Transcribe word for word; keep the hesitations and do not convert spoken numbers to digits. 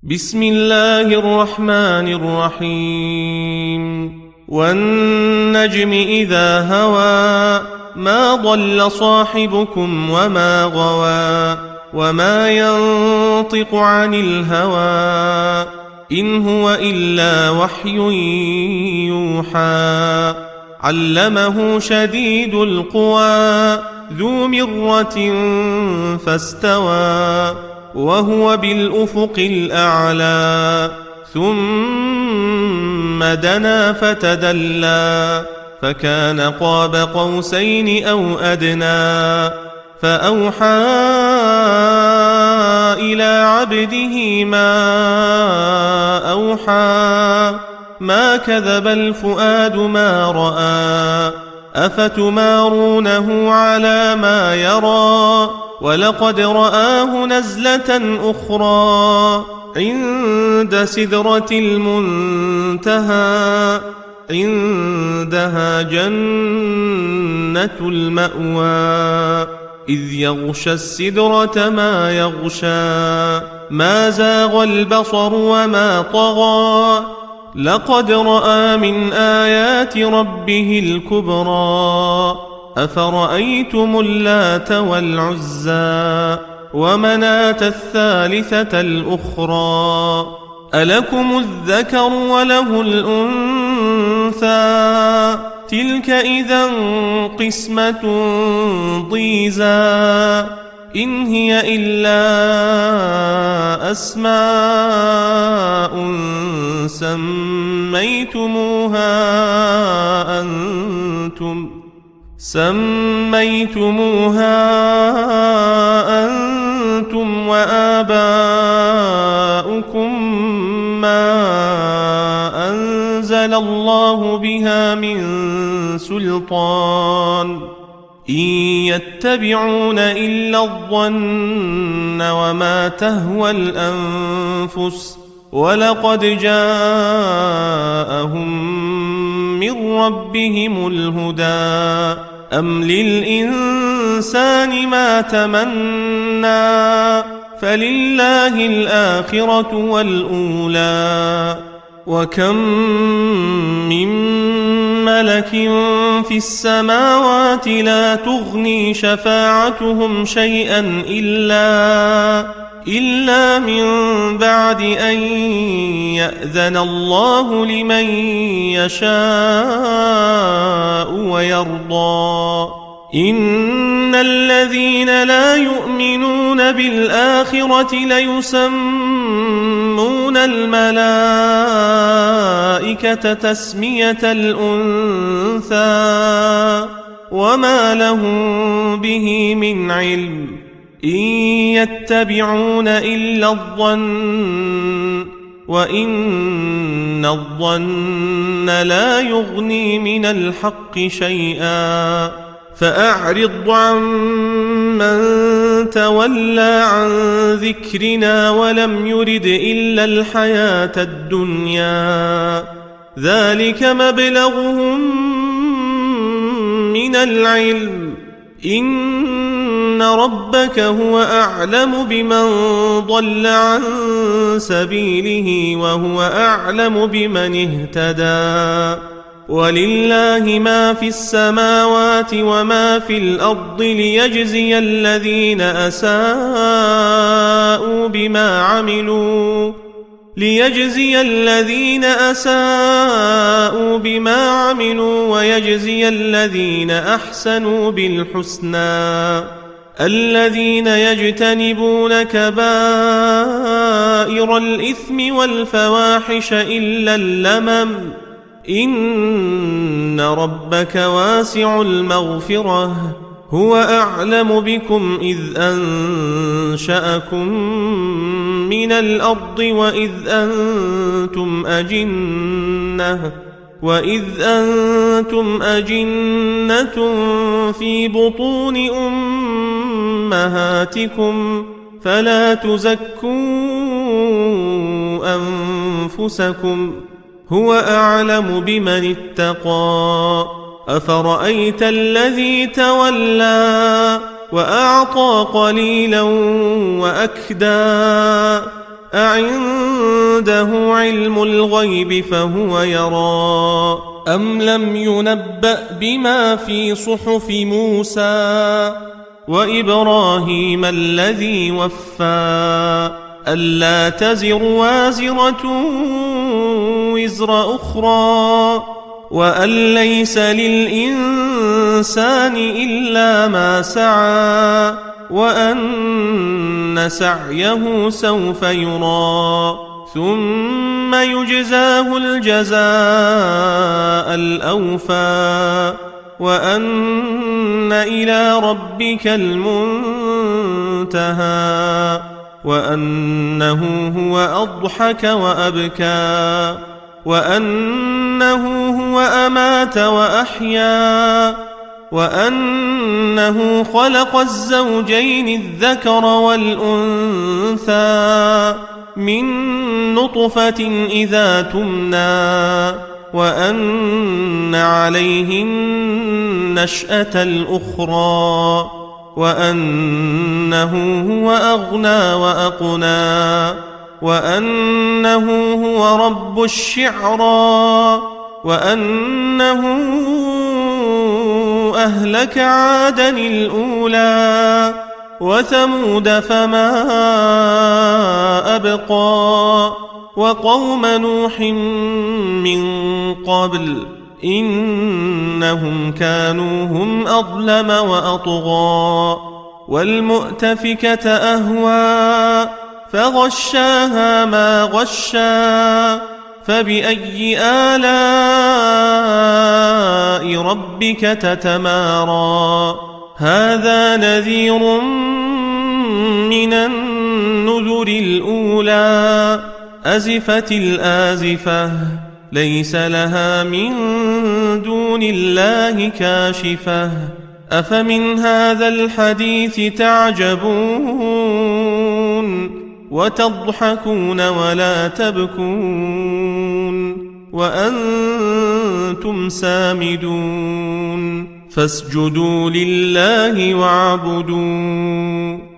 بسم الله الرحمن الرحيم والنجم إذا هوى ما ضل صاحبكم وما غوى وما ينطق عن الهوى إن هو إلا وحي يوحى علمه شديد القوى ذو مرة فاستوى وهو بالأفق الأعلى ثم دنا فتدلى فكان قاب قوسين أو أدنى فأوحى إلى عبده ما أوحى ما كذب الفؤاد ما رأى أفتمارونه على ما يرى ولقد رآه نزلة أخرى عند سدرة المنتهى عندها جنة المأوى إذ يغشى السدرة ما يغشى ما زاغ البصر وما طغى لقد رأى من آيات ربه الكبرى أفرأيتم اللات والعزى ومناة الثالثة الأخرى ألكم الذكر وله الأنثى تلك إذا قسمة ضيزى إن هي إلا أسماء سميتموها أنتم سميتموها أنتم وآباؤكم ما أنزل الله بها من سلطان إن يتبعون إلا الظن وما تهوى الأنفس ولقد جاءهم من ربهم الهدى أم للإنسان ما تمنى فلله الآخرة والأولى وكم من ملك في السماوات لا تغني شفاعتهم شيئا إلا إلا من بعد أن يأذن الله لمن يشاء ويرضى إن الذين لا يؤمنون بالآخرة ليسمون الملائكة تسمية الأنثى وما لهم به من علم إن يتبعون إلا الظن وإن الظن لا يغني من الحق شيئا فأعرض عمن تولى عن ذكرنا ولم يرد إلا الحياة الدنيا ذلك مبلغهم من العلم إن ربك هو أعلم بمن ضل عن سبيله وهو أعلم بمن اهتدى ولله ما في السماوات وما في الأرض ليجزي الذين أساءوا بما عملوا ليجزي الذين أساءوا بما عملوا ويجزي الذين أحسنوا بالحسنى الذين يجتنبون كبائر الإثم والفواحش إلا اللمم إن ربك واسع المغفرة هو أعلم بكم إذ أنشأكم من الأرض وإذ أنتم أجنة وإذ أنتم أجنة في بطون أمهاتكم فلا تزكوا أنفسكم هو أعلم بمن اتقى أفرأيت الذي تولى وأعطى قليلا وأكدى أعنده علم الغيب فهو يرى أم لم ينبأ بما في صحف موسى وإبراهيم الذي وفى ألا تزر وازرة وزر أخرى وأن ليس للإنسان إلا ما سعى وأن سعيه سوف يرى ثم يجزاه الجزاء الأوفى وأن إلى ربك المنتهى وأنه هو أضحك وأبكى وأنه هو أمات وأحيا وأنه خلق الزوجين الذكر والأنثى من نطفة إذا تمنى وأن عليه النشأة الأخرى وأنه هو أغنى وأقنى وأنه هو رب الشعرى وأنه أهلك عادا الأولى وثمود فما أبقى وقوم نوح من قبل إنهم كانوا هم أظلم وأطغى والمؤتفكة أهوى فغشاها ما غشا فبأي آلاء ربك تتمارى هذا نذير من النذر الأولى أزفت الآزفة ليس لها من دون الله كاشفة أفمن هذا الحديث تعجبون وتضحكون ولا تبكون وأنتم سامدون فاسجدوا لله واعبدوا